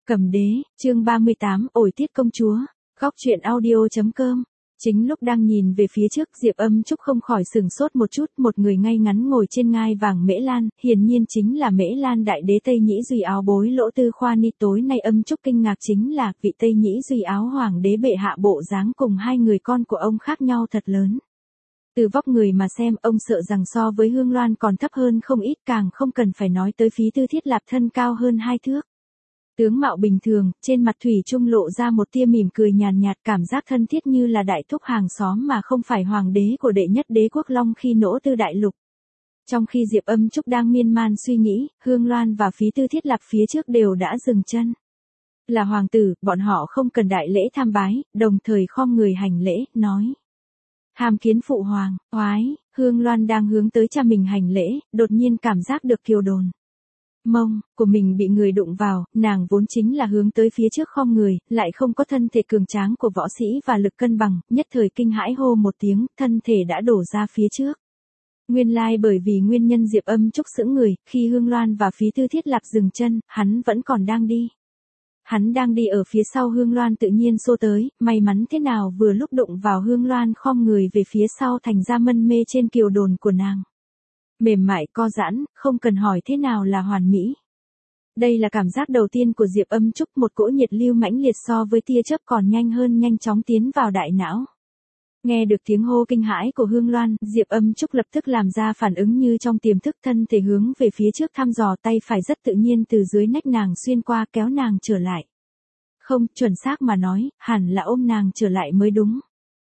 Cầm đế, chương 38, ổi tiết công chúa, góc truyện audio.com. Chính lúc đang nhìn về phía trước, Diệp Âm Trúc không khỏi sửng sốt một chút, một người ngay ngắn ngồi trên ngai vàng Mễ Lan, hiển nhiên chính là Mễ Lan đại đế Tây Nhĩ Duy áo bối Lỗ Tư Khoa Ni. Tối nay Âm Trúc kinh ngạc chính là, vị Tây Nhĩ Duy áo hoàng đế bệ hạ bộ dáng cùng hai người con của ông khác nhau thật lớn. Từ vóc người mà xem, ông sợ rằng so với Hương Loan còn thấp hơn không ít, càng không cần phải nói tới Phí Tư Thiết Lạp thân cao hơn 2 thước. Tướng mạo bình thường, trên mặt thủy chung lộ ra một tia mỉm cười nhàn nhạt, cảm giác thân thiết như là đại thúc hàng xóm mà không phải hoàng đế của đệ nhất đế quốc Long khi nỗ tư đại lục. Trong khi Diệp Âm Trúc đang miên man suy nghĩ, Hương Loan và Phí Tư Thiết Lạp phía trước đều đã dừng chân. Là hoàng tử, bọn họ không cần đại lễ tham bái, đồng thời khom người hành lễ, nói. Hàm kiến phụ hoàng, oái, Hương Loan đang hướng tới cha mình hành lễ, đột nhiên cảm giác được kiều đồn. Mông của mình bị người đụng vào, nàng vốn chính là hướng tới phía trước khom người, lại không có thân thể cường tráng của võ sĩ và lực cân bằng, nhất thời kinh hãi hô một tiếng, thân thể đã đổ ra phía trước. Nguyên lai bởi vì nguyên nhân Diệp Âm Trúc sững người, khi Hương Loan và Phí Tư Thiết Lạp dừng chân, hắn vẫn còn đang đi. Hắn đang đi ở phía sau Hương Loan tự nhiên xô tới, may mắn thế nào vừa lúc đụng vào Hương Loan khom người về phía sau thành ra mân mê trên kiều đồn của nàng. Mềm mại co giãn, không cần hỏi thế nào là hoàn mỹ. Đây là cảm giác đầu tiên của Diệp Âm Trúc, một cỗ nhiệt lưu mãnh liệt so với tia chớp còn nhanh hơn nhanh chóng tiến vào đại não. Nghe được tiếng hô kinh hãi của Hương Loan, Diệp Âm Trúc lập tức làm ra phản ứng như trong tiềm thức, thân thể hướng về phía trước thăm dò, tay phải rất tự nhiên từ dưới nách nàng xuyên qua kéo nàng trở lại. Không, chuẩn xác mà nói, hẳn là ôm nàng trở lại mới đúng.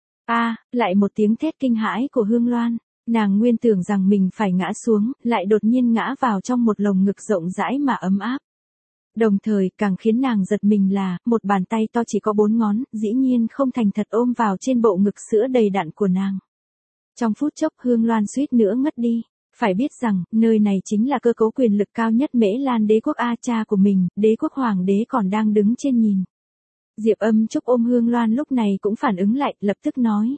Lại một tiếng thét kinh hãi của Hương Loan. Nàng nguyên tưởng rằng mình phải ngã xuống, lại đột nhiên ngã vào trong một lồng ngực rộng rãi mà ấm áp. Đồng thời, càng khiến nàng giật mình là, một bàn tay to chỉ có 4 ngón, dĩ nhiên không thành thật ôm vào trên bộ ngực sữa đầy đặn của nàng. Trong phút chốc Hương Loan suýt nữa ngất đi. Phải biết rằng, nơi này chính là cơ cấu quyền lực cao nhất Mễ Lan đế quốc, cha của mình, đế quốc hoàng đế còn đang đứng trên nhìn. Diệp Âm Trúc ôm Hương Loan lúc này cũng phản ứng lại, lập tức nói.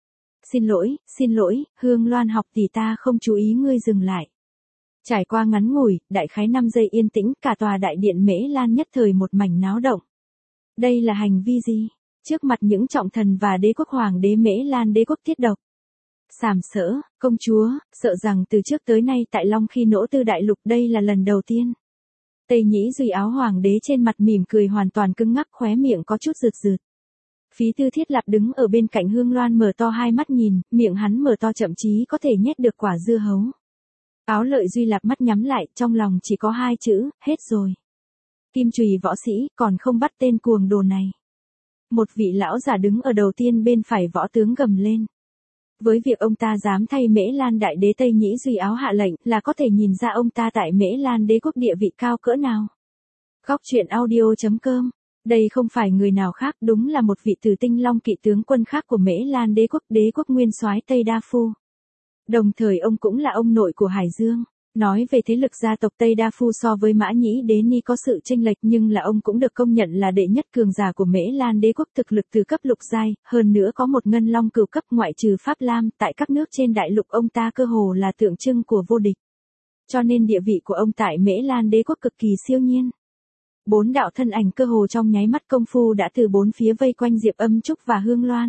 Xin lỗi, Hương Loan học tỷ, ta không chú ý, ngươi dừng lại. Trải qua ngắn ngủi, đại khái 5 giây yên tĩnh, cả tòa đại điện Mễ Lan nhất thời một mảnh náo động. Đây là hành vi gì? Trước mặt những trọng thần và đế quốc hoàng đế Mễ Lan đế quốc tiết độc. Sàm sỡ, công chúa, sợ rằng từ trước tới nay tại Long khi nỗ tư đại lục đây là lần đầu tiên. Tây Nhĩ Duy áo hoàng đế trên mặt mỉm cười hoàn toàn cứng ngắc, khóe miệng có chút rượt rượt. Phí Tư Thiết Lạp đứng ở bên cạnh Hương Loan mở to hai mắt nhìn, miệng hắn mở to thậm chí có thể nhét được quả dưa hấu. Áo Lợi Duy Lạp mắt nhắm lại, trong lòng chỉ có 2 chữ, hết rồi. Kim chùy võ sĩ, còn không bắt tên cuồng đồ này. Một vị lão giả đứng ở đầu tiên bên phải võ tướng gầm lên. Với việc ông ta dám thay Mễ Lan đại đế Tây Nhĩ Duy áo hạ lệnh, là có thể nhìn ra ông ta tại Mễ Lan đế quốc địa vị cao cỡ nào. Góc truyện audio.com. Đây không phải người nào khác, đúng là một vị Tử Tinh Long kỵ tướng quân khác của Mễ Lan đế quốc nguyên soái Tây Đa Phu. Đồng thời ông cũng là ông nội của Hải Dương. Nói về thế lực gia tộc Tây Đa Phu so với Mã Nhĩ đế Ni có sự chênh lệch, nhưng là ông cũng được công nhận là đệ nhất cường giả của Mễ Lan đế quốc, thực lực từ cấp lục giai, hơn nữa có một ngân long cửu cấp, ngoại trừ Pháp Lam, tại các nước trên đại lục ông ta cơ hồ là tượng trưng của vô địch. Cho nên địa vị của ông tại Mễ Lan đế quốc cực kỳ siêu nhiên. 4 đạo thân ảnh cơ hồ trong nháy mắt công phu đã từ 4 phía vây quanh Diệp Âm Trúc và Hương Loan.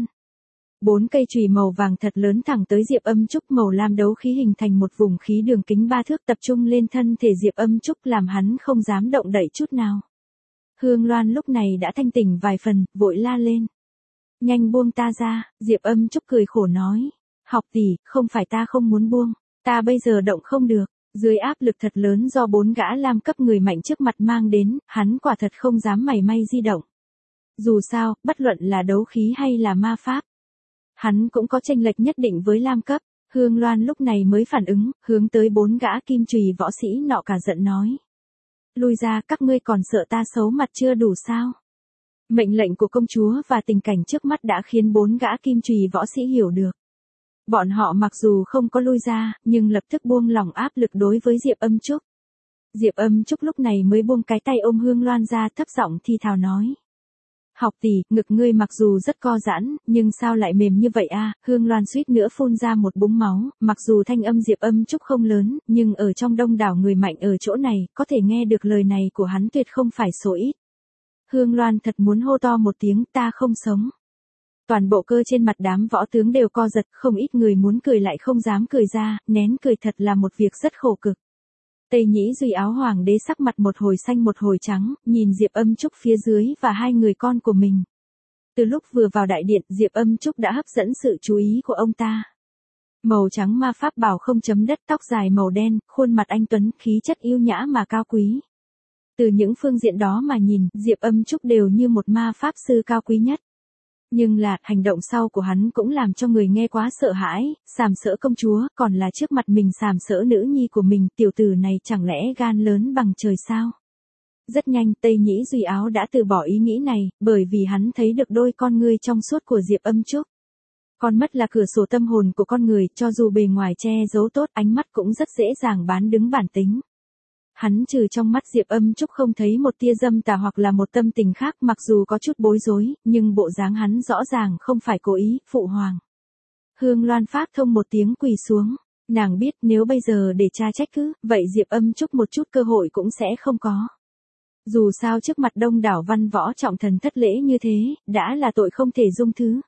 4 cây chùy màu vàng thật lớn thẳng tới Diệp Âm Trúc, màu lam đấu khí hình thành một vùng khí đường kính 3 thước tập trung lên thân thể Diệp Âm Trúc, làm hắn không dám động đậy chút nào. Hương Loan lúc này đã thanh tỉnh vài phần, vội la lên. Nhanh buông ta ra, Diệp Âm Trúc cười khổ nói. Học tỷ, không phải ta không muốn buông, ta bây giờ động không được. Dưới áp lực thật lớn do 4 gã lam cấp người mạnh trước mặt mang đến, hắn quả thật không dám mảy may di động. Dù sao, bất luận là đấu khí hay là ma pháp, hắn cũng có chênh lệch nhất định với lam cấp. Hương Loan lúc này mới phản ứng, hướng tới 4 gã kim chùy võ sĩ nọ cả giận nói. Lui ra, các ngươi còn sợ ta xấu mặt chưa đủ sao? Mệnh lệnh của công chúa và tình cảnh trước mắt đã khiến 4 gã kim chùy võ sĩ hiểu được. Bọn họ mặc dù không có lui ra, nhưng lập tức buông lỏng áp lực đối với Diệp Âm Trúc. Diệp Âm Trúc lúc này mới buông cái tay ôm Hương Loan ra, thấp giọng thi thào nói. Học tỷ, ngực ngươi mặc dù rất co giãn, nhưng sao lại mềm như vậy a? Hương Loan suýt nữa phun ra một búng máu, mặc dù thanh âm Diệp Âm Trúc không lớn, nhưng ở trong đông đảo người mạnh ở chỗ này, có thể nghe được lời này của hắn tuyệt không phải số ít. Hương Loan thật muốn hô to một tiếng ta không sống. Toàn bộ cơ trên mặt đám võ tướng đều co giật, không ít người muốn cười lại không dám cười ra, nén cười thật là một việc rất khổ cực. Tây Nhĩ Duy áo hoàng đế sắc mặt một hồi xanh một hồi trắng, nhìn Diệp Âm Trúc phía dưới và hai người con của mình. Từ lúc vừa vào đại điện, Diệp Âm Trúc đã hấp dẫn sự chú ý của ông ta. Màu trắng ma pháp bảo không chấm đất, tóc dài màu đen, khuôn mặt anh tuấn, khí chất yêu nhã mà cao quý. Từ những phương diện đó mà nhìn, Diệp Âm Trúc đều như một ma pháp sư cao quý nhất. Nhưng là, hành động sau của hắn cũng làm cho người nghe quá sợ hãi, sàm sỡ công chúa, còn là trước mặt mình sàm sỡ nữ nhi của mình, tiểu tử này chẳng lẽ gan lớn bằng trời sao? Rất nhanh, Tây Nhĩ Duy áo đã từ bỏ ý nghĩ này, bởi vì hắn thấy được đôi con ngươi trong suốt của Diệp Âm Trúc. Con mắt là cửa sổ tâm hồn của con người, cho dù bề ngoài che giấu tốt, ánh mắt cũng rất dễ dàng bán đứng bản tính. Hắn trừ trong mắt Diệp Âm Trúc không thấy một tia dâm tà hoặc là một tâm tình khác, mặc dù có chút bối rối, nhưng bộ dáng hắn rõ ràng không phải cố ý, phụ hoàng. Hương Loan phát thông một tiếng quỳ xuống, nàng biết nếu bây giờ để cha trách cứ, vậy Diệp Âm Trúc một chút cơ hội cũng sẽ không có. Dù sao trước mặt đông đảo văn võ trọng thần thất lễ như thế, đã là tội không thể dung thứ.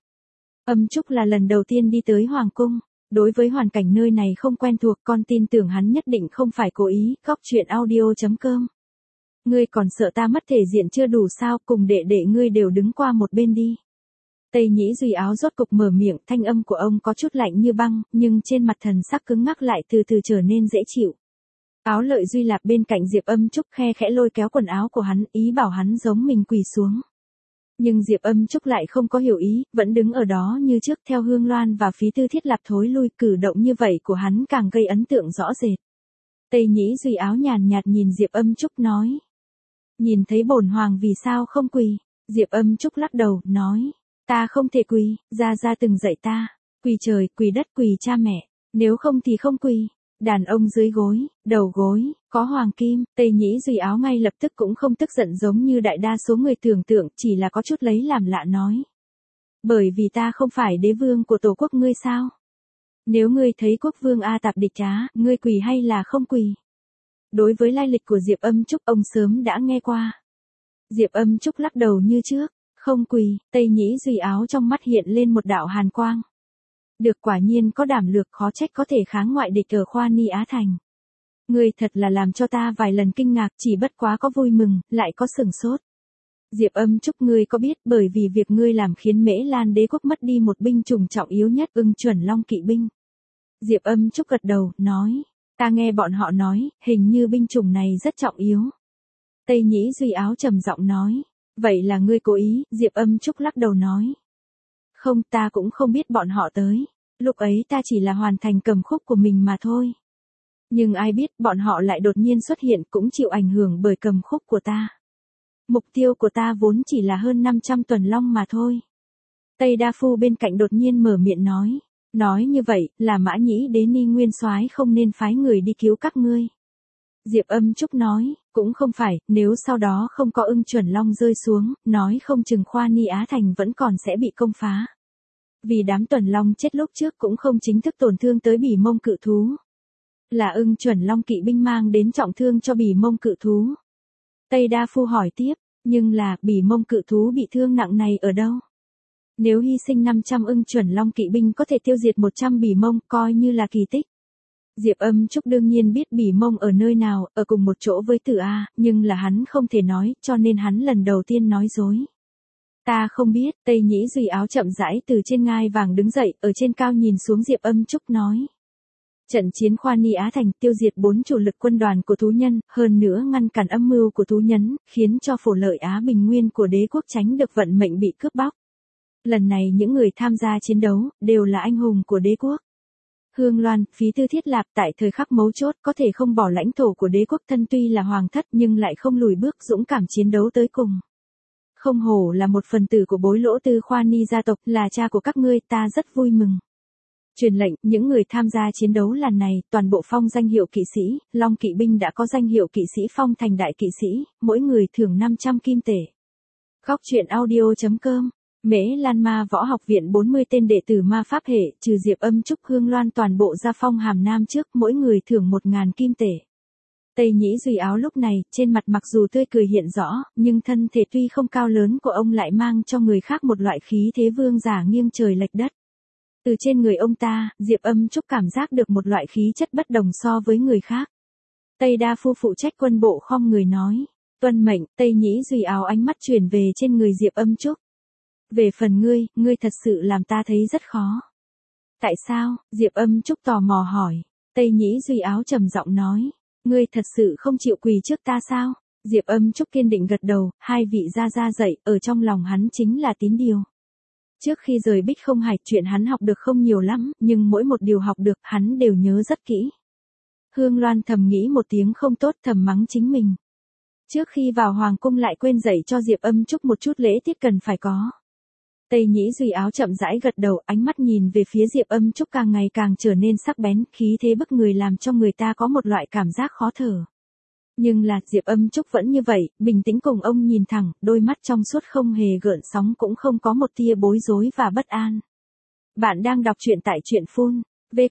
Âm Trúc là lần đầu tiên đi tới Hoàng cung. Đối với hoàn cảnh nơi này không quen thuộc, con tin tưởng hắn nhất định không phải cố ý. Góc truyện audio.com. Ngươi còn sợ ta mất thể diện chưa đủ sao, cùng đệ đệ ngươi đều đứng qua một bên đi. Tây Nhĩ Duy áo rốt cục mở miệng, thanh âm của ông có chút lạnh như băng, nhưng trên mặt thần sắc cứng ngắc lại từ từ trở nên dễ chịu. Áo Lợi Duy Lạp bên cạnh Diệp Âm Trúc khe khẽ lôi kéo quần áo của hắn, ý bảo hắn giống mình quỳ xuống. Nhưng Diệp Âm Trúc lại không có hiểu ý, vẫn đứng ở đó như trước theo Hương Loan và Phí Tư Thiết Lạp thối lui, cử động như vậy của hắn càng gây ấn tượng rõ rệt. Tây Nhĩ Duy áo nhàn nhạt nhìn Diệp Âm Trúc nói. Nhìn thấy bổn hoàng vì sao không quỳ? Diệp Âm Trúc lắc đầu, nói. Ta không thể quỳ, gia gia từng dạy ta. Quỳ trời, quỳ đất, quỳ cha mẹ. Nếu không thì không quỳ. Đàn ông dưới gối, đầu gối, có hoàng kim. Tây Nhĩ Duy áo ngay lập tức cũng không tức giận giống như đại đa số người tưởng tượng, chỉ là có chút lấy làm lạ nói. Bởi vì ta không phải đế vương của tổ quốc ngươi sao? Nếu ngươi thấy quốc vương A Tạp địch trá, ngươi quỳ hay là không quỳ? Đối với lai lịch của Diệp Âm Trúc ông sớm đã nghe qua. Diệp Âm Trúc lắc đầu như trước, không quỳ. Tây Nhĩ Duy áo trong mắt hiện lên một đạo hàn quang. Được, quả nhiên có đảm lược, khó trách có thể kháng ngoại địch ở Khoa Ni Á Thành. Ngươi thật là làm cho ta vài lần kinh ngạc, chỉ bất quá có vui mừng, lại có sừng sốt. Diệp Âm Trúc, ngươi có biết bởi vì việc ngươi làm khiến Mễ Lan đế quốc mất đi một binh chủng trọng yếu nhất, Ưng Chuẩn Long kỵ binh. Diệp Âm Trúc gật đầu, nói, ta nghe bọn họ nói, hình như binh chủng này rất trọng yếu. Tây Nhĩ Duy áo trầm giọng nói, vậy là ngươi cố ý? Diệp Âm Trúc lắc đầu nói. Không, ta cũng không biết bọn họ tới. Lúc ấy ta chỉ là hoàn thành cầm khúc của mình mà thôi. Nhưng ai biết bọn họ lại đột nhiên xuất hiện, cũng chịu ảnh hưởng bởi cầm khúc của ta. Mục tiêu của ta vốn chỉ là hơn 500 tuần long mà thôi. Tây Đa Phu bên cạnh đột nhiên mở miệng nói. Nói như vậy, là Mã Nhĩ Đế Ni Nguyên Soái không nên phái người đi cứu các ngươi. Diệp Âm Trúc nói, cũng không phải, nếu sau đó không có Ưng Chuẩn Long rơi xuống, nói không chừng Khoa Ni Á Thành vẫn còn sẽ bị công phá. Vì đám tuần long chết lúc trước cũng không chính thức tổn thương tới Bỉ Mông cự thú. Là Ưng Chuẩn Long kỵ binh mang đến trọng thương cho Bỉ Mông cự thú. Tây Đa Phu hỏi tiếp, nhưng là Bỉ Mông cự thú bị thương nặng này ở đâu? Nếu hy sinh 500 Ưng Chuẩn Long kỵ binh có thể tiêu diệt 100 Bỉ Mông, coi như là kỳ tích. Diệp Âm Trúc đương nhiên biết Bỉ Mông ở nơi nào, ở cùng một chỗ với Tử A, nhưng là hắn không thể nói, cho nên hắn lần đầu tiên nói dối. Ta không biết. Tây Nhĩ Duy áo chậm rãi từ trên ngai vàng đứng dậy, ở trên cao nhìn xuống Diệp Âm Trúc nói. Trận chiến Khoa Ni Á Thành tiêu diệt 4 chủ lực quân đoàn của thú nhân, hơn nữa ngăn cản âm mưu của thú nhân, khiến cho Phổ Lợi Á Bình Nguyên của đế quốc tránh được vận mệnh bị cướp bóc. Lần này những người tham gia chiến đấu, đều là anh hùng của đế quốc. Hương Loan, Phí Tư Thiết Lạp tại thời khắc mấu chốt có thể không bỏ lãnh thổ của đế quốc thân tuy là hoàng thất nhưng lại không lùi bước dũng cảm chiến đấu tới cùng. Không hổ là một phần tử của bối lỗ tư Khoa Ni gia tộc, là cha của các ngươi, ta rất vui mừng. Truyền lệnh, những người tham gia chiến đấu lần này, toàn bộ phong danh hiệu kỵ sĩ, Long kỵ binh đã có danh hiệu kỵ sĩ phong thành đại kỵ sĩ, mỗi người thưởng 500 kim tệ. Góc truyện audio.com. Mễ Lan Ma Võ Học Viện 40 tên đệ tử ma pháp hệ, trừ Diệp Âm Trúc Hương Loan toàn bộ gia phong hàm nam trước, mỗi người thưởng 1000 kim tệ. Tây Nhĩ Duy Áo lúc này, trên mặt mặc dù tươi cười hiện rõ, nhưng thân thể tuy không cao lớn của ông lại mang cho người khác một loại khí thế vương giả nghiêng trời lệch đất. Từ trên người ông ta, Diệp Âm Trúc cảm giác được một loại khí chất bất đồng so với người khác. Tây Đa Phu phụ trách quân bộ khom người nói. Tuân mệnh. Tây Nhĩ Duy Áo ánh mắt chuyển về trên người Diệp Âm Trúc. Về phần ngươi thật sự làm ta thấy rất khó. Tại sao? Diệp Âm Trúc tò mò hỏi. Tây Nhĩ Duy Áo trầm giọng nói. Ngươi thật sự không chịu quỳ trước ta sao? Diệp Âm Trúc kiên định gật đầu, hai vị gia dạy, ở trong lòng hắn chính là tín điều. Trước khi rời Bích Không Hải, chuyện hắn học được không nhiều lắm, nhưng mỗi một điều học được hắn đều nhớ rất kỹ. Hương Loan thầm nghĩ một tiếng không tốt, thầm mắng chính mình. Trước khi vào Hoàng cung lại quên dạy cho Diệp Âm Trúc một chút lễ tiết cần phải có. Tây Nhĩ Duy Áo chậm rãi gật đầu, ánh mắt nhìn về phía Diệp Âm Trúc càng ngày càng trở nên sắc bén, khí thế bức người làm cho người ta có một loại cảm giác khó thở. Nhưng là, Diệp Âm Trúc vẫn như vậy, bình tĩnh cùng ông nhìn thẳng, đôi mắt trong suốt không hề gợn sóng, cũng không có một tia bối rối và bất an. Bạn đang đọc truyện tại truyện phun.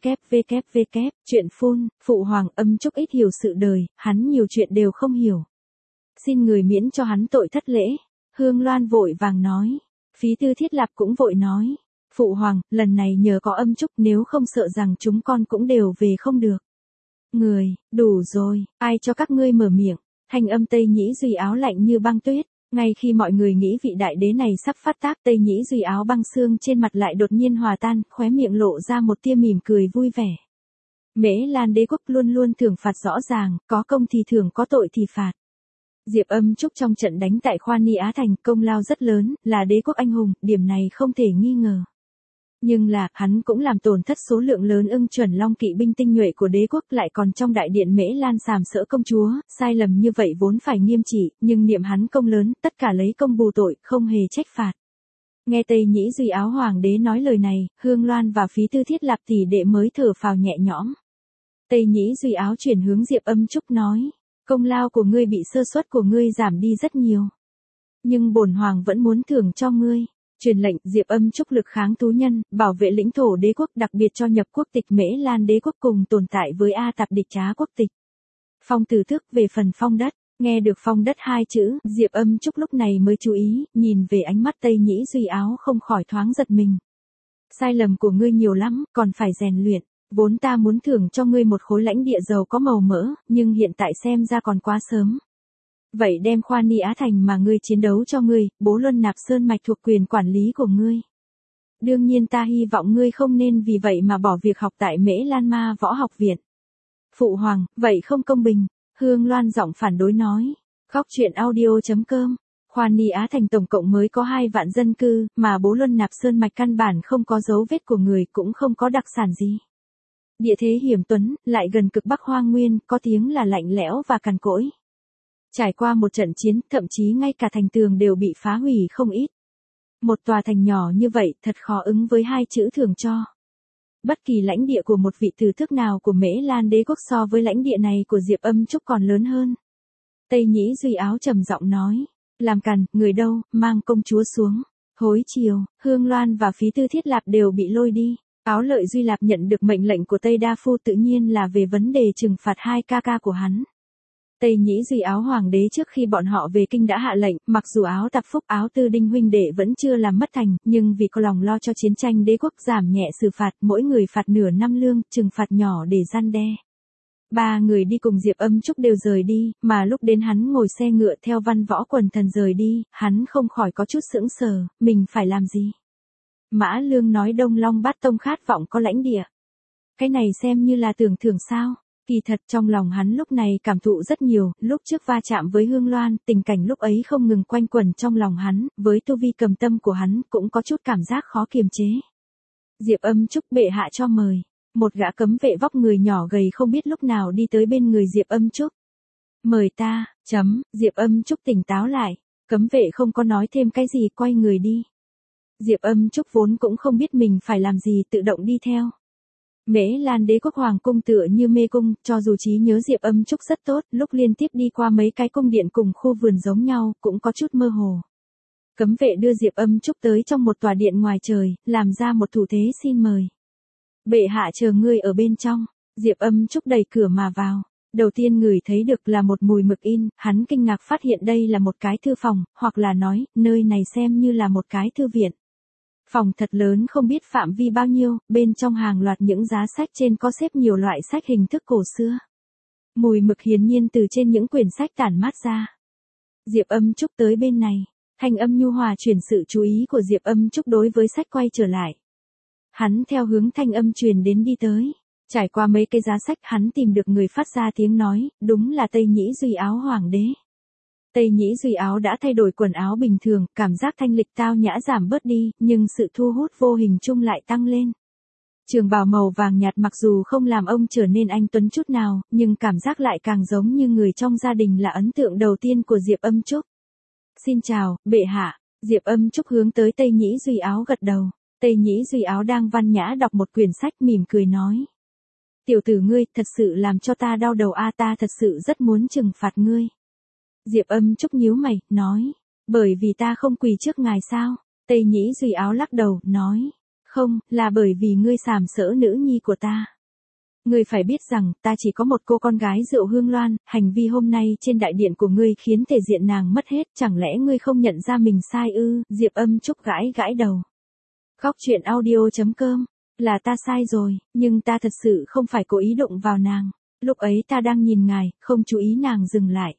Truyện phun. Phụ hoàng Âm Trúc ít hiểu sự đời, hắn nhiều chuyện đều không hiểu. Xin người miễn cho hắn tội thất lễ. Hương Loan vội vàng nói. Phí Tư Thiết Lạp cũng vội nói. Phụ hoàng, lần này nhờ có Âm Trúc, nếu không sợ rằng chúng con cũng đều về không được. Người, đủ rồi, ai cho các ngươi mở miệng. Thanh âm Tây Nhĩ Duy Áo lạnh như băng tuyết. Ngay khi mọi người nghĩ vị đại đế này sắp phát tác, Tây Nhĩ Duy Áo băng xương trên mặt lại đột nhiên hòa tan, khóe miệng lộ ra một tia mỉm cười vui vẻ. Mễ Lan đế quốc luôn luôn thưởng phạt rõ ràng, có công thì thưởng, có tội thì phạt. Diệp Âm Trúc trong trận đánh tại Khoa Ni Á Thành công lao rất lớn, là đế quốc anh hùng, điểm này không thể nghi ngờ. Nhưng là, hắn cũng làm tổn thất số lượng lớn ưng chuẩn long kỵ binh tinh nhuệ của đế quốc, lại còn trong đại điện Mễ Lan sàm sỡ công chúa, sai lầm như vậy vốn phải nghiêm trị, nhưng niệm hắn công lớn, tất cả lấy công bù tội, không hề trách phạt. Nghe Tây Nhĩ Duy Áo hoàng đế nói lời này, Hương Loan và Phí Tư Thiết Lạp tỷ đệ mới thở phào nhẹ nhõm. Tây Nhĩ Duy Áo chuyển hướng Diệp Âm Trúc nói, công lao của ngươi bị sơ suất của ngươi giảm đi rất nhiều. Nhưng bổn hoàng vẫn muốn thưởng cho ngươi. Truyền lệnh Diệp Âm Trúc lực kháng thú nhân, bảo vệ lãnh thổ đế quốc, đặc biệt cho nhập quốc tịch Mễ Lan đế quốc cùng tồn tại với A Tạp địch trá quốc tịch. Phong tử tước. Về phần phong đất, nghe được phong đất hai chữ, Diệp Âm Trúc lúc này mới chú ý, nhìn về ánh mắt Tây Nhĩ Duy Áo không khỏi thoáng giật mình. Sai lầm của ngươi nhiều lắm, còn phải rèn luyện. Vốn ta muốn thưởng cho ngươi một khối lãnh địa giàu có màu mỡ, nhưng hiện tại xem ra còn quá sớm. Vậy đem Khoa Ni Á Thành mà ngươi chiến đấu cho ngươi, Bố Luân Nạp Sơn mạch thuộc quyền quản lý của ngươi. Đương nhiên ta hy vọng ngươi không nên vì vậy mà bỏ việc học tại Mễ Lan Ma Võ Học Viện. Phụ hoàng, vậy không công bình. Hương Loan giọng phản đối nói. Khóc truyện audio.com. Khoa Ni Á Thành tổng cộng mới có 2 vạn dân cư, mà Bố Luân Nạp Sơn mạch căn bản không có dấu vết của người, cũng không có đặc sản gì. Địa thế hiểm tuấn, lại gần cực Bắc Hoang Nguyên, có tiếng là lạnh lẽo và cằn cỗi. Trải qua một trận chiến, thậm chí ngay cả thành tường đều bị phá hủy không ít. Một tòa thành nhỏ như vậy, thật khó ứng với 2 chữ thưởng cho. Bất kỳ lãnh địa của một vị tử tước nào của Mễ Lan đế quốc so với lãnh địa này của Diệp Âm Trúc còn lớn hơn. Tây Nhĩ Duy Áo trầm giọng nói. Làm càn, người đâu, mang công chúa xuống. Hối chiều, Hương Loan và Phí Tư Thiết Lạp đều bị lôi đi. Áo Lợi Duy Lạp nhận được mệnh lệnh của Tây Đa Phu tự nhiên là về vấn đề trừng phạt 2 ca ca của hắn. Tây Nhĩ Duy Áo hoàng đế trước khi bọn họ về kinh đã hạ lệnh, mặc dù Áo Tạp Phúc, Áo Tư Đinh huynh đệ vẫn chưa làm mất thành, nhưng vì có lòng lo cho chiến tranh đế quốc giảm nhẹ xử phạt, mỗi người phạt nửa năm lương, trừng phạt nhỏ để gian đe. 3 người đi cùng Diệp Âm Trúc đều rời đi, mà lúc đến hắn ngồi xe ngựa theo Văn Võ quần thần rời đi, hắn không khỏi có chút sững sờ, mình phải làm gì? Mã Lương nói Đông Long Bát Tông khát vọng có lãnh địa. Cái này xem như là tưởng thưởng sao? Kỳ thật trong lòng hắn lúc này cảm thụ rất nhiều, lúc trước va chạm với Hương Loan, tình cảnh lúc ấy không ngừng quanh quẩn trong lòng hắn, với tu vi cầm tâm của hắn, cũng có chút cảm giác khó kiềm chế. Diệp Âm Trúc bệ hạ cho mời. Một gã cấm vệ vóc người nhỏ gầy không biết lúc nào đi tới bên người Diệp Âm Trúc. Mời ta, Diệp Âm Trúc tỉnh táo lại. Cấm vệ không có nói thêm cái gì, quay người đi. Diệp Âm Trúc vốn cũng không biết mình phải làm gì, tự động đi theo. Mễ Lan đế quốc hoàng cung tựa như mê cung, cho dù trí nhớ Diệp Âm Trúc rất tốt, lúc liên tiếp đi qua mấy cái cung điện cùng khu vườn giống nhau, cũng có chút mơ hồ. Cấm vệ đưa Diệp Âm Trúc tới trong một tòa điện ngoài trời, làm ra một thủ thế xin mời. Bệ hạ chờ ngươi ở bên trong. Diệp Âm Trúc đẩy cửa mà vào. Đầu tiên ngửi thấy được là một mùi mực in, hắn kinh ngạc phát hiện đây là một cái thư phòng, hoặc là nói, nơi này xem như là một cái thư viện. Phòng thật lớn không biết phạm vi bao nhiêu, bên trong hàng loạt những giá sách trên có xếp nhiều loại sách hình thức cổ xưa. Mùi mực hiển nhiên từ trên những quyển sách tản mát ra. Diệp Âm Trúc tới bên này, thanh âm nhu hòa chuyển sự chú ý của Diệp Âm Trúc đối với sách quay trở lại. Hắn theo hướng thanh âm truyền đến đi tới. Trải qua mấy cái giá sách hắn tìm được người phát ra tiếng nói, đúng là Tây Nhĩ Duy Áo Hoàng đế. Tây Nhĩ Duy Áo đã thay đổi quần áo bình thường, cảm giác thanh lịch tao nhã giảm bớt đi, nhưng sự thu hút vô hình chung lại tăng lên. Trường bào màu vàng nhạt mặc dù không làm ông trở nên anh tuấn chút nào, nhưng cảm giác lại càng giống như người trong gia đình là ấn tượng đầu tiên của Diệp Âm Trúc. Xin chào, bệ hạ. Diệp Âm Trúc hướng tới Tây Nhĩ Duy Áo gật đầu. Tây Nhĩ Duy Áo đang văn nhã đọc một quyển sách mỉm cười nói. Tiểu tử ngươi, thật sự làm cho ta đau đầu a, ta thật sự rất muốn trừng phạt ngươi. Diệp Âm Trúc nhíu mày, nói. Bởi vì ta không quỳ trước ngài sao? Tây Nhĩ Duy Áo lắc đầu, nói. Không, là bởi vì ngươi sàm sỡ nữ nhi của ta. Ngươi phải biết rằng, ta chỉ có một cô con gái Rượu Hương Loan, hành vi hôm nay trên đại điện của ngươi khiến thể diện nàng mất hết, chẳng lẽ ngươi không nhận ra mình sai ư? Diệp Âm Trúc gãi gãi đầu. Góc truyện audio.com, là ta sai rồi, nhưng ta thật sự không phải cố ý đụng vào nàng. Lúc ấy ta đang nhìn ngài, không chú ý nàng dừng lại.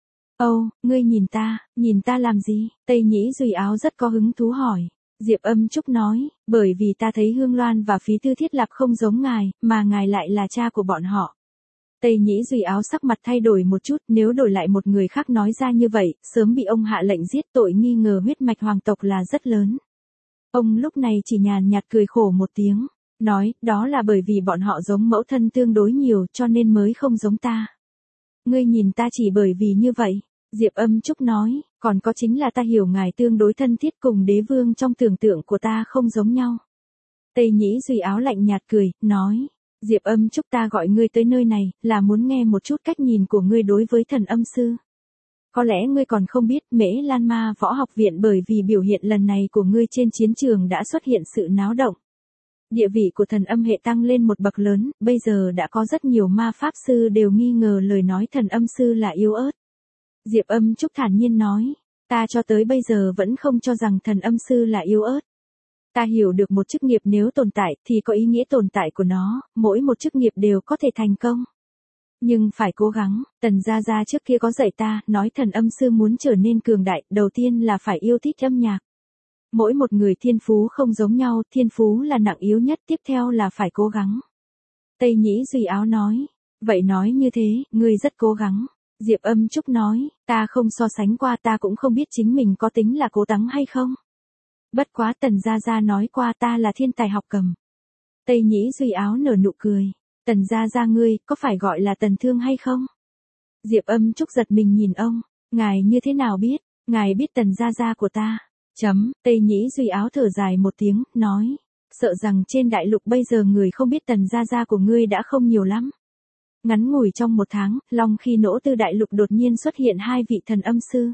Âu, ngươi nhìn ta làm gì? Tây Nhĩ Duy Áo rất có hứng thú hỏi. Diệp Âm Trúc nói, bởi vì ta thấy Hương Loan và Phí Tư Thiết Lạp không giống ngài, mà ngài lại là cha của bọn họ. Tây Nhĩ Duy Áo sắc mặt thay đổi một chút, nếu đổi lại một người khác nói ra như vậy, sớm bị ông hạ lệnh giết, tội nghi ngờ huyết mạch hoàng tộc là rất lớn. Ông lúc này chỉ nhàn nhạt cười khổ một tiếng, nói, đó là bởi vì bọn họ giống mẫu thân tương đối nhiều cho nên mới không giống ta. Ngươi nhìn ta chỉ bởi vì như vậy. Diệp Âm Trúc nói, còn có chính là ta hiểu ngài tương đối thân thiết cùng đế vương trong tưởng tượng của ta không giống nhau. Tây Nhĩ Duy Áo lạnh nhạt cười, nói, Diệp Âm Trúc ta gọi ngươi tới nơi này, là muốn nghe một chút cách nhìn của ngươi đối với Thần Âm Sư. Có lẽ ngươi còn không biết Mễ Lan Ma Võ Học Viện bởi vì biểu hiện lần này của ngươi trên chiến trường đã xuất hiện sự náo động. Địa vị của thần âm hệ tăng lên một bậc lớn, bây giờ đã có rất nhiều ma pháp sư đều nghi ngờ lời nói Thần Âm Sư là yếu ớt. Diệp Âm Trúc thản nhiên nói, ta cho tới bây giờ vẫn không cho rằng Thần Âm Sư là yếu ớt. Ta hiểu được một chức nghiệp nếu tồn tại thì có ý nghĩa tồn tại của nó, mỗi một chức nghiệp đều có thể thành công. Nhưng phải cố gắng, Tần Gia Gia trước kia có dạy ta, nói Thần Âm Sư muốn trở nên cường đại, đầu tiên là phải yêu thích âm nhạc. Mỗi một người thiên phú không giống nhau, thiên phú là nặng yếu nhất, tiếp theo là phải cố gắng. Tây Nhĩ Duy Áo nói, vậy nói như thế, ngươi rất cố gắng. Diệp Âm Trúc nói, ta không so sánh qua, ta cũng không biết chính mình có tính là cố gắng hay không. Bất quá Tần Gia Gia nói qua ta là thiên tài học cầm. Tây Nhĩ Duy Áo nở nụ cười, Tần Gia Gia ngươi, có phải gọi là Tần Thương hay không? Diệp Âm Trúc giật mình nhìn ông, ngài như thế nào biết, ngài biết Tần Gia Gia của ta. Tây Nhĩ Duy Áo thở dài một tiếng, nói, sợ rằng trên đại lục bây giờ người không biết Tần Gia Gia của ngươi đã không nhiều lắm. Ngắn ngủi trong một tháng, Long Khi Nỗ Tư đại lục đột nhiên xuất hiện 2 vị thần âm sư.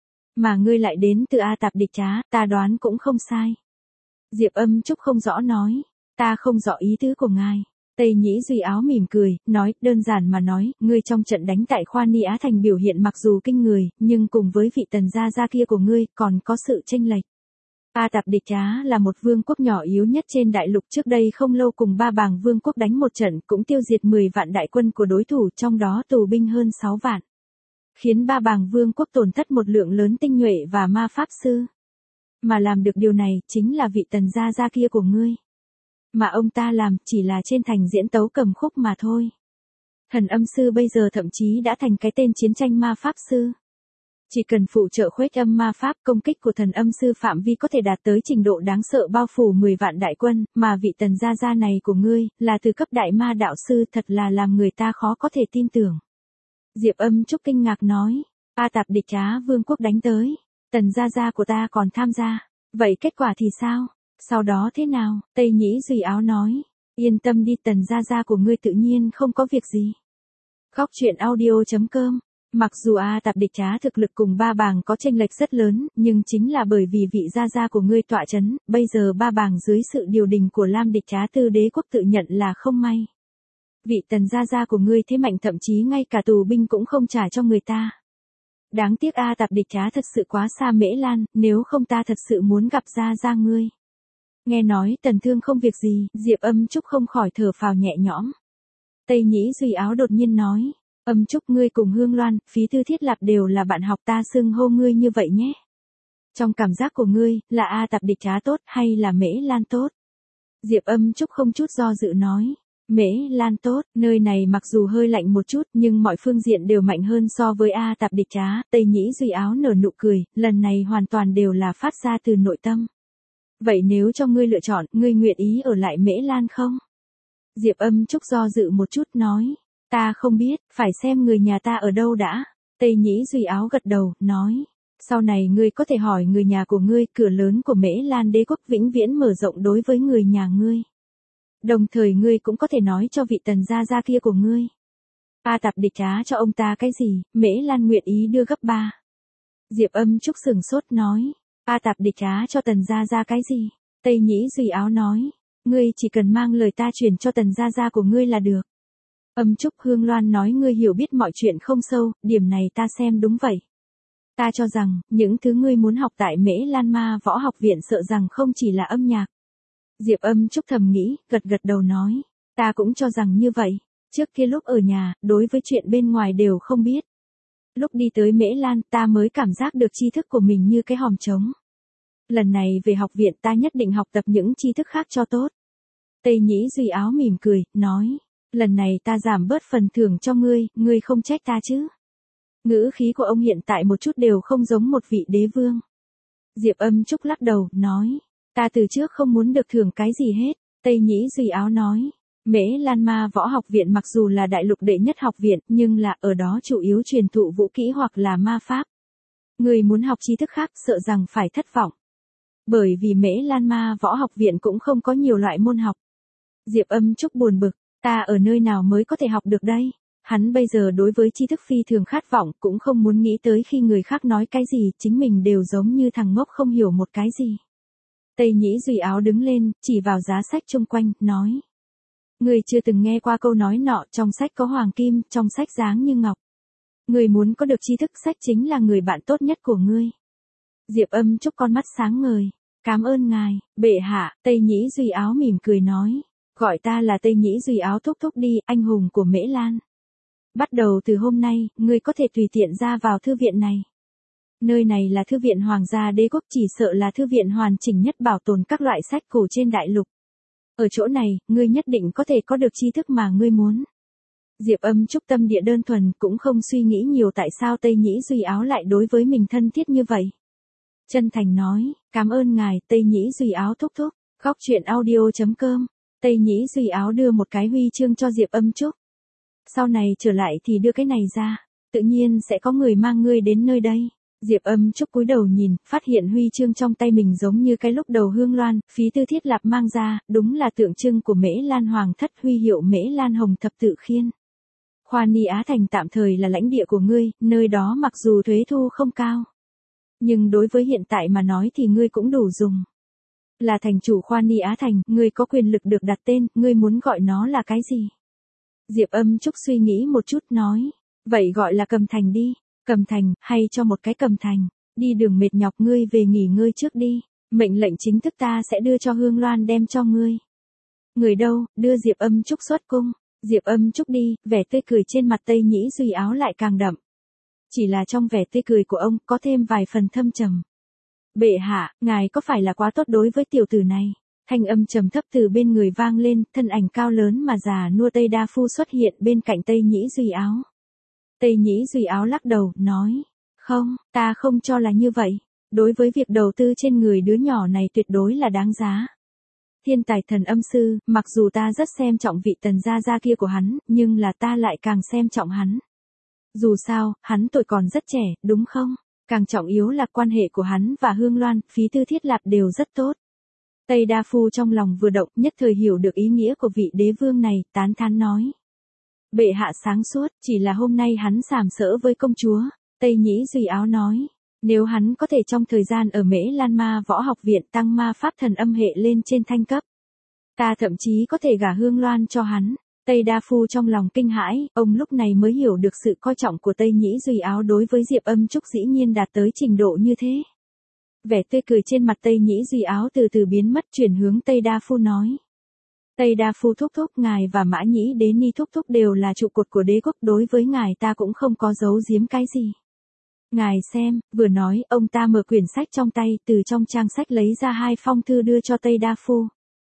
Mà ngươi lại đến từ A Tạp Địch Trá, ta đoán cũng không sai. Diệp Âm Trúc không rõ nói, ta không rõ ý tứ của ngài. Tây Nhĩ Duy Áo mỉm cười, nói, đơn giản mà nói, ngươi trong trận đánh tại Khoa Ni Á Thành biểu hiện mặc dù kinh người, nhưng cùng với vị Tần Gia Gia kia của ngươi, còn có sự chênh lệch. A Tạp Địch Trá là một vương quốc nhỏ yếu nhất trên đại lục, trước đây không lâu cùng Ba Bàng vương quốc đánh một trận, cũng tiêu diệt 10 vạn đại quân của đối thủ, trong đó tù binh hơn 6 vạn. Khiến Ba Bàng vương quốc tổn thất một lượng lớn tinh nhuệ và ma pháp sư. Mà làm được điều này, chính là vị Tần Gia Gia kia của ngươi. Mà ông ta làm, chỉ là trên thành diễn tấu cầm khúc mà thôi. Thần Âm Sư bây giờ thậm chí đã thành cái tên chiến tranh ma pháp sư. Chỉ cần phụ trợ khuếch âm ma pháp, công kích của Thần Âm Sư phạm vi có thể đạt tới trình độ đáng sợ bao phủ 10 vạn đại quân, mà vị Tần Gia Gia này của ngươi, là từ cấp đại ma đạo sư, thật là làm người ta khó có thể tin tưởng. Diệp Âm Trúc kinh ngạc nói, A Tạp Địch Trá vương quốc đánh tới, Tần Gia Gia của ta còn tham gia, vậy kết quả thì sao? Sau đó thế nào? Tây Nhĩ Duy Áo nói, yên tâm đi, Tần Gia Gia của ngươi tự nhiên không có việc gì. Góc truyện audio.com. Mặc dù A Tạp Địch Trá thực lực cùng Ba Bàng có chênh lệch rất lớn, nhưng chính là bởi vì vị Gia Gia của ngươi tọa chấn, bây giờ Ba Bàng dưới sự điều đình của Lam Địch Trá Tư đế quốc tự nhận là không may. Vị Tần gia gia của ngươi thế mạnh, thậm chí ngay cả tù binh cũng không trả cho người ta. Đáng tiếc A Tạp Địch Trá thật sự quá xa Mễ Lan, nếu không ta thật sự muốn gặp gia gia ngươi. Nghe nói Tần Thương không việc gì, Diệp Âm Trúc không khỏi thở phào nhẹ nhõm. Tây Nhĩ Duy Áo đột nhiên nói, Âm Trúc ngươi cùng Hương Loan, Phí Tư Thiết Lạp đều là bạn học, ta xưng hô ngươi như vậy nhé. Trong cảm giác của ngươi, là A Tạp Địch Trá tốt hay là Mễ Lan tốt? Diệp Âm Trúc không chút do dự nói, Mễ Lan tốt, nơi này mặc dù hơi lạnh một chút nhưng mọi phương diện đều mạnh hơn so với A Tạp Địch Trá. Tây Nhĩ Duy Áo nở nụ cười, lần này hoàn toàn đều là phát ra từ nội tâm. Vậy nếu cho ngươi lựa chọn, ngươi nguyện ý ở lại Mễ Lan không? Diệp Âm Trúc do dự một chút nói, ta không biết, phải xem người nhà ta ở đâu đã. Tây Nhĩ Duy Áo gật đầu, nói, sau này ngươi có thể hỏi người nhà của ngươi, cửa lớn của Mễ Lan đế quốc vĩnh viễn mở rộng đối với người nhà ngươi. Đồng thời ngươi cũng có thể nói cho vị Tần gia gia kia của ngươi. A Tạp Địch Trá cho ông ta cái gì, Mễ Lan nguyện ý đưa gấp 3. Diệp Âm Trúc sừng sốt nói, A Tạp Địch Trá cho Tần gia gia cái gì? Tây Nhĩ Duy Áo nói, ngươi chỉ cần mang lời ta truyền cho Tần gia gia của ngươi là được. Âm Trúc Hương Loan nói ngươi hiểu biết mọi chuyện không sâu, điểm này ta xem đúng vậy. Ta cho rằng, những thứ ngươi muốn học tại Mễ Lan Ma Võ Học Viện sợ rằng không chỉ là âm nhạc. Diệp Âm Trúc thầm nghĩ, gật gật đầu nói, ta cũng cho rằng như vậy. Trước kia lúc ở nhà, đối với chuyện bên ngoài đều không biết. Lúc đi tới Mễ Lan, ta mới cảm giác được tri thức của mình như cái hòm trống. Lần này về học viện ta nhất định học tập những tri thức khác cho tốt. Tây Nhĩ Duy Áo mỉm cười, nói, lần này ta giảm bớt phần thưởng cho ngươi không trách ta chứ? Ngữ khí của ông hiện tại một chút đều không giống một vị đế vương. Diệp Âm Trúc lắc đầu, nói, ta từ trước không muốn được thưởng cái gì hết. Tây Nhĩ Duy Áo nói, Mễ Lan Ma Võ Học Viện mặc dù là đại lục đệ nhất học viện, nhưng là ở đó chủ yếu truyền thụ vũ kỹ hoặc là ma pháp. Người muốn học tri thức khác sợ rằng phải thất vọng. Bởi vì Mễ Lan Ma Võ Học Viện cũng không có nhiều loại môn học. Diệp Âm Trúc buồn bực, ta ở nơi nào mới có thể học được đây? Hắn bây giờ đối với tri thức phi thường khát vọng, cũng không muốn nghĩ tới khi người khác nói cái gì, chính mình đều giống như thằng ngốc không hiểu một cái gì. Tây Nhĩ Duy Áo đứng lên, chỉ vào giá sách chung quanh, nói. Người chưa từng nghe qua câu nói nọ, trong sách có hoàng kim, trong sách dáng như ngọc. Người muốn có được tri thức, sách chính là người bạn tốt nhất của ngươi. Diệp Âm Trúc con mắt sáng ngời. Cảm ơn ngài, bệ hạ. Tây Nhĩ Duy Áo mỉm cười nói. Gọi ta là Tây Nhĩ Duy Áo thúc thúc đi, anh hùng của Mễ Lan. Bắt đầu từ hôm nay, ngươi có thể tùy tiện ra vào thư viện này. Nơi này là thư viện Hoàng gia Đế quốc, chỉ sợ là thư viện hoàn chỉnh nhất bảo tồn các loại sách cổ trên đại lục. Ở chỗ này, ngươi nhất định có thể có được tri thức mà ngươi muốn. Diệp Âm Trúc tâm địa đơn thuần, cũng không suy nghĩ nhiều tại sao Tây Nhĩ Duy Áo lại đối với mình thân thiết như vậy. Chân thành nói, cảm ơn ngài, Tây Nhĩ Duy Áo thúc thúc. Góc truyện audio.com. Tây Nhĩ Duy Áo đưa một cái huy chương cho Diệp Âm Trúc. Sau này trở lại thì đưa cái này ra, tự nhiên sẽ có người mang ngươi đến nơi đây. Diệp Âm Trúc cúi đầu nhìn, phát hiện huy chương trong tay mình giống như cái lúc đầu Hương Loan, Phí Tư Thiết Lạp mang ra, đúng là tượng trưng của Mễ Lan Hoàng thất, huy hiệu Mễ Lan Hồng Thập Tự Khiên. Khoa Ni Á Thành tạm thời là lãnh địa của ngươi, nơi đó mặc dù thuế thu không cao. Nhưng đối với hiện tại mà nói thì ngươi cũng đủ dùng. Là thành chủ Khoa Ni Á Thành, ngươi có quyền lực được đặt tên, ngươi muốn gọi nó là cái gì? Diệp Âm Trúc suy nghĩ một chút nói, vậy gọi là Cầm Thành đi. Cầm Thành, hay cho một cái Cầm Thành. Đi đường mệt nhọc, ngươi về nghỉ ngơi trước đi. Mệnh lệnh chính thức ta sẽ đưa cho Hương Loan đem cho ngươi. Người đâu, đưa Diệp Âm Trúc xuất cung. Diệp Âm Trúc đi, vẻ tươi cười trên mặt Tây Nhĩ Duy Áo lại càng đậm. Chỉ là trong vẻ tươi cười của ông, có thêm vài phần thâm trầm. Bệ hạ, ngài có phải là quá tốt đối với tiểu tử này? Thanh âm trầm thấp từ bên người vang lên, thân ảnh cao lớn mà già nua Tây Đa Phu xuất hiện bên cạnh Tây Nhĩ Duy Áo. Tây Nhĩ Duy Áo lắc đầu, nói, không, ta không cho là như vậy. Đối với việc đầu tư trên người đứa nhỏ này tuyệt đối là đáng giá. Thiên tài thần âm sư, mặc dù ta rất xem trọng vị Tần gia gia kia của hắn, nhưng là ta lại càng xem trọng hắn. Dù sao, hắn tuổi còn rất trẻ, đúng không? Càng trọng yếu là quan hệ của hắn và Hương Loan, Phí Tư Thiết Lạp đều rất tốt. Tây Đa Phu trong lòng vừa động, nhất thời hiểu được ý nghĩa của vị đế vương này, tán thán nói. Bệ hạ sáng suốt, chỉ là hôm nay hắn sàm sỡ với công chúa. Tây Nhĩ Duy Áo nói, nếu hắn có thể trong thời gian ở Mễ Lan Ma Võ Học Viện tăng ma pháp thần âm hệ lên trên thanh cấp, ta thậm chí có thể gả Hương Loan cho hắn. Tây Đa Phu trong lòng kinh hãi, ông lúc này mới hiểu được sự coi trọng của Tây Nhĩ Duy Áo đối với Diệp Âm Trúc dĩ nhiên đạt tới trình độ như thế. Vẻ tươi cười trên mặt Tây Nhĩ Duy Áo từ từ biến mất, chuyển hướng Tây Đa Phu nói. Tây Đa Phu thúc thúc, ngài và Mã Nhĩ Đế Ni thúc thúc đều là trụ cột của đế quốc, đối với ngài ta cũng không có giấu giếm cái gì. Ngài xem, vừa nói, ông ta mở quyển sách trong tay, từ trong trang sách lấy ra 2 phong thư đưa cho Tây Đa Phu.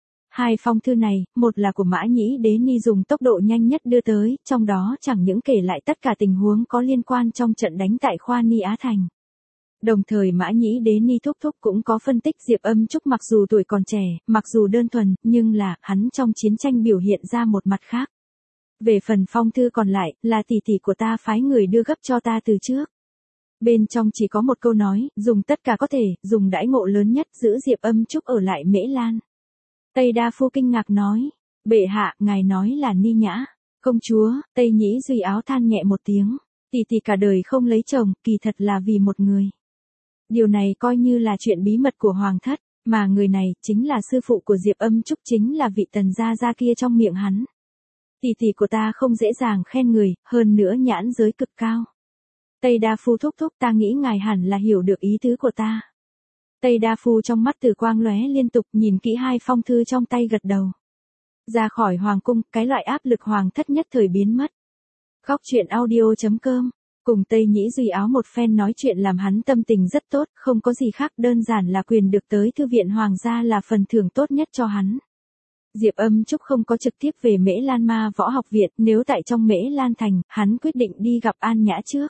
2 phong thư này, một là của Mã Nhĩ Đế Ni dùng tốc độ nhanh nhất đưa tới, trong đó chẳng những kể lại tất cả tình huống có liên quan trong trận đánh tại Khoa Ni Á Thành. Đồng thời Mã Nhĩ Đế Ni thúc thúc cũng có phân tích Diệp Âm Trúc mặc dù tuổi còn trẻ, mặc dù đơn thuần, nhưng là, hắn trong chiến tranh biểu hiện ra một mặt khác. Về phần phong thư còn lại, là tỷ tỷ của ta phái người đưa gấp cho ta từ trước. Bên trong chỉ có một câu nói, dùng tất cả có thể, dùng đãi ngộ lớn nhất giữ Diệp Âm Trúc ở lại Mễ Lan. Tây Đa Phu kinh ngạc nói, bệ hạ, ngài nói là Ni Nhã. Công chúa, Tây Nhĩ Duy Áo than nhẹ một tiếng, tỷ tỷ cả đời không lấy chồng, kỳ thật là vì một người. Điều này coi như là chuyện bí mật của hoàng thất, mà người này chính là sư phụ của Diệp Âm Trúc, chính là vị Tần gia gia kia trong miệng hắn. Tỷ tỷ của ta không dễ dàng khen người, hơn nữa nhãn giới cực cao. Tây Đa Phu thúc thúc, ta nghĩ ngài hẳn là hiểu được ý tứ của ta. Tây Đa Phu trong mắt từ quang lóe liên tục, nhìn kỹ 2 phong thư trong tay gật đầu. Ra khỏi hoàng cung, cái loại áp lực hoàng thất nhất thời biến mất. Góc truyện audio.com, cùng Tây Nhĩ Duy Áo một phen nói chuyện làm hắn tâm tình rất tốt, không có gì khác, đơn giản là quyền được tới thư viện hoàng gia là phần thưởng tốt nhất cho hắn. Diệp Âm Trúc không có trực tiếp về Mễ Lan Ma Võ Học Viện, nếu tại trong Mễ Lan Thành, hắn quyết định đi gặp An Nhã trước.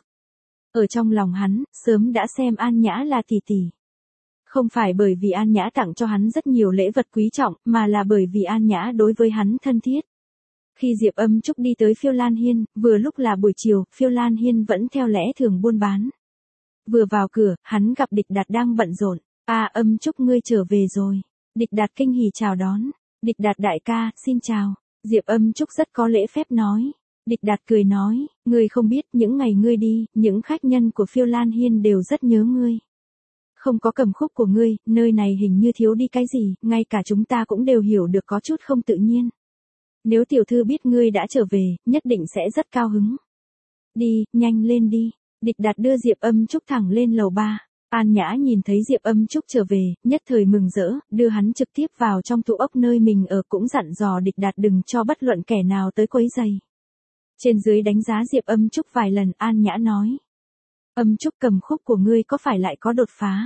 Ở trong lòng hắn, sớm đã xem An Nhã là tỷ tỷ. Không phải bởi vì An Nhã tặng cho hắn rất nhiều lễ vật quý trọng, mà là bởi vì An Nhã đối với hắn thân thiết. Khi Diệp Âm Trúc đi tới Phiêu Lan Hiên, vừa lúc là buổi chiều, Phiêu Lan Hiên vẫn theo lẽ thường buôn bán. Vừa vào cửa, hắn gặp Địch Đạt đang bận rộn. Âm Trúc ngươi trở về rồi. Địch Đạt kinh hỉ chào đón. Địch Đạt đại ca, xin chào. Diệp Âm Trúc rất có lễ phép nói. Địch Đạt cười nói, ngươi không biết những ngày ngươi đi, những khách nhân của Phiêu Lan Hiên đều rất nhớ ngươi. Không có cầm khúc của ngươi, nơi này hình như thiếu đi cái gì, ngay cả chúng ta cũng đều hiểu được có chút không tự nhiên. Nếu tiểu thư biết ngươi đã trở về, nhất định sẽ rất cao hứng. Đi, nhanh lên đi. Địch Đạt đưa Diệp Âm Trúc thẳng lên lầu 3. An Nhã nhìn thấy Diệp Âm Trúc trở về, nhất thời mừng rỡ, đưa hắn trực tiếp vào trong tụ ốc nơi mình ở, cũng dặn dò Địch Đạt đừng cho bất luận kẻ nào tới quấy rầy. Trên dưới đánh giá Diệp Âm Trúc vài lần, An Nhã nói. Âm Trúc cầm khúc của ngươi có phải lại có đột phá?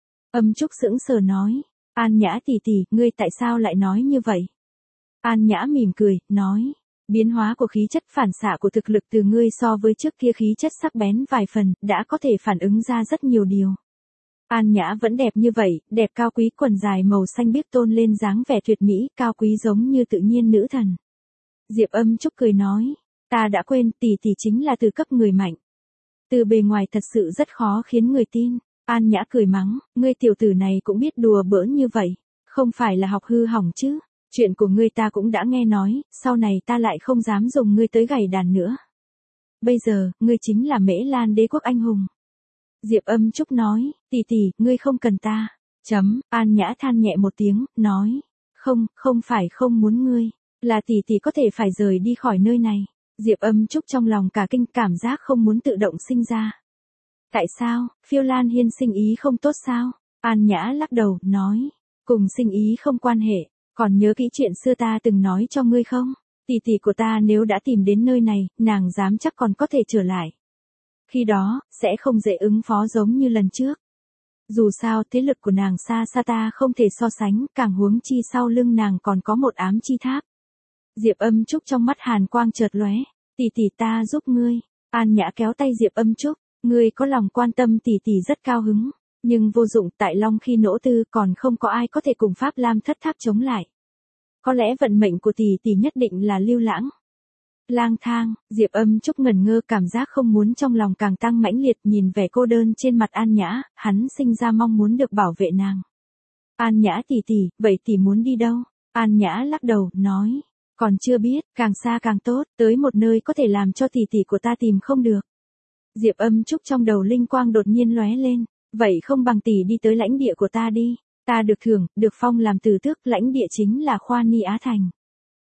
Âm Trúc sững sờ nói. An Nhã tỷ tỷ, ngươi tại sao lại nói như vậy? An Nhã mỉm cười, nói. Biến hóa của khí chất phản xạ của thực lực từ ngươi so với trước kia khí chất sắc bén vài phần, đã có thể phản ứng ra rất nhiều điều. An Nhã vẫn đẹp như vậy, đẹp cao quý, quần dài màu xanh biếc tôn lên dáng vẻ tuyệt mỹ, cao quý giống như tự nhiên nữ thần. Diệp Âm Trúc cười nói. Ta đã quên, tỷ tỷ chính là từ cấp người mạnh. Từ bề ngoài thật sự rất khó khiến người tin. An Nhã cười mắng, ngươi tiểu tử này cũng biết đùa bỡn như vậy. Không phải là học hư hỏng chứ. Chuyện của ngươi ta cũng đã nghe nói, sau này ta lại không dám dùng ngươi tới gảy đàn nữa. Bây giờ, ngươi chính là Mễ Lan đế quốc anh hùng. Diệp Âm Trúc nói, tỷ tỷ, ngươi không cần ta. An Nhã than nhẹ một tiếng, nói. Không phải không muốn ngươi. Là tỷ tỷ có thể phải rời đi khỏi nơi này. Diệp Âm Trúc trong lòng cả kinh, cảm giác không muốn tự động sinh ra. Tại sao, Phiêu Lan Hiên sinh ý không tốt sao? An Nhã lắc đầu, nói. Cùng sinh ý không quan hệ. Còn nhớ kỹ chuyện xưa ta từng nói cho ngươi không? Tỷ tỷ của ta nếu đã tìm đến nơi này, nàng dám chắc còn có thể trở lại. Khi đó, sẽ không dễ ứng phó giống như lần trước. Dù sao, thế lực của nàng xa xa ta không thể so sánh, càng huống chi sau lưng nàng còn có một ám chi tháp. Diệp Âm Trúc trong mắt hàn quang chợt lóe. Tỷ tỷ ta giúp ngươi. An Nhã kéo tay Diệp Âm Trúc. Ngươi có lòng quan tâm tỷ tỷ rất cao hứng. Nhưng vô dụng, tại Long khi nỗ tư còn không có ai có thể cùng Pháp Lam thất tháp chống lại. Có lẽ vận mệnh của tỷ tỷ nhất định là lưu lãng. Lang thang, Diệp Âm Trúc ngẩn ngơ, cảm giác không muốn trong lòng càng tăng mãnh liệt, nhìn vẻ cô đơn trên mặt An Nhã, hắn sinh ra mong muốn được bảo vệ nàng. An Nhã tỷ tỷ, vậy tỷ muốn đi đâu? An Nhã lắc đầu, nói. Còn chưa biết, càng xa càng tốt, tới một nơi có thể làm cho tỷ tỷ của ta tìm không được. Diệp Âm Trúc trong đầu linh quang đột nhiên lóe lên. Vậy không bằng tỷ đi tới lãnh địa của ta đi. Ta được thưởng, được phong làm tử tước, lãnh địa chính là Khoa Ni Á Thành.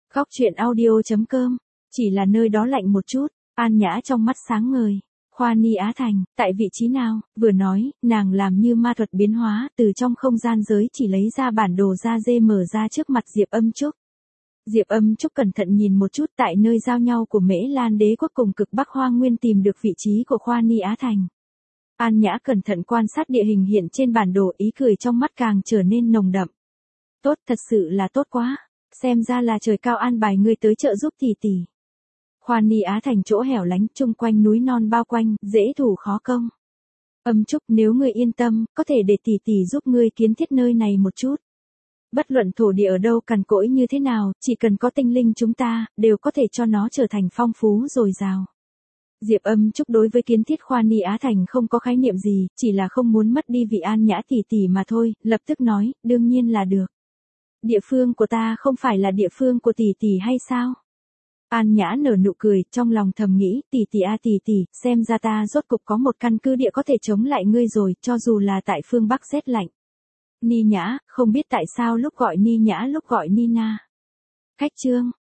Góc chuyện audio.com. Chỉ là nơi đó lạnh một chút, An Nhã trong mắt sáng ngời. Khoa Ni Á Thành, tại vị trí nào? Vừa nói, nàng làm như ma thuật biến hóa, từ trong không gian giới chỉ lấy ra bản đồ da dê mở ra trước mặt Diệp Âm Trúc. Diệp Âm Trúc cẩn thận nhìn một chút tại nơi giao nhau của Mễ Lan Đế quốc cùng cực Bắc Hoang Nguyên tìm được vị trí của Khoa Ni Á Thành. An Nhã cẩn thận quan sát địa hình hiện trên bản đồ, ý cười trong mắt càng trở nên nồng đậm. Tốt, thật sự là tốt quá. Xem ra là trời cao an bài ngươi tới trợ giúp tỷ tỷ. Khoa Ni Á Thành chỗ hẻo lánh, chung quanh núi non bao quanh, dễ thủ khó công. Âm Trúc, nếu ngươi yên tâm, có thể để tỷ tỷ giúp ngươi kiến thiết nơi này một chút. Bất luận thổ địa ở đâu cằn cỗi như thế nào, chỉ cần có tinh linh chúng ta, đều có thể cho nó trở thành phong phú dồi dào. Diệp Âm Trúc đối với kiến thiết Khoa Ni Á Thành không có khái niệm gì, chỉ là không muốn mất đi vị An Nhã tỷ tỷ mà thôi, lập tức nói, đương nhiên là được. Địa phương của ta không phải là địa phương của tỷ tỷ hay sao? An Nhã nở nụ cười, trong lòng thầm nghĩ, tỷ tỷ a tỷ tỷ, xem ra ta rốt cục có một căn cứ địa có thể chống lại ngươi rồi, cho dù là tại phương Bắc rét lạnh. Ni Nhã, không biết tại sao lúc gọi Ni Nhã lúc gọi Nina. Khách chương.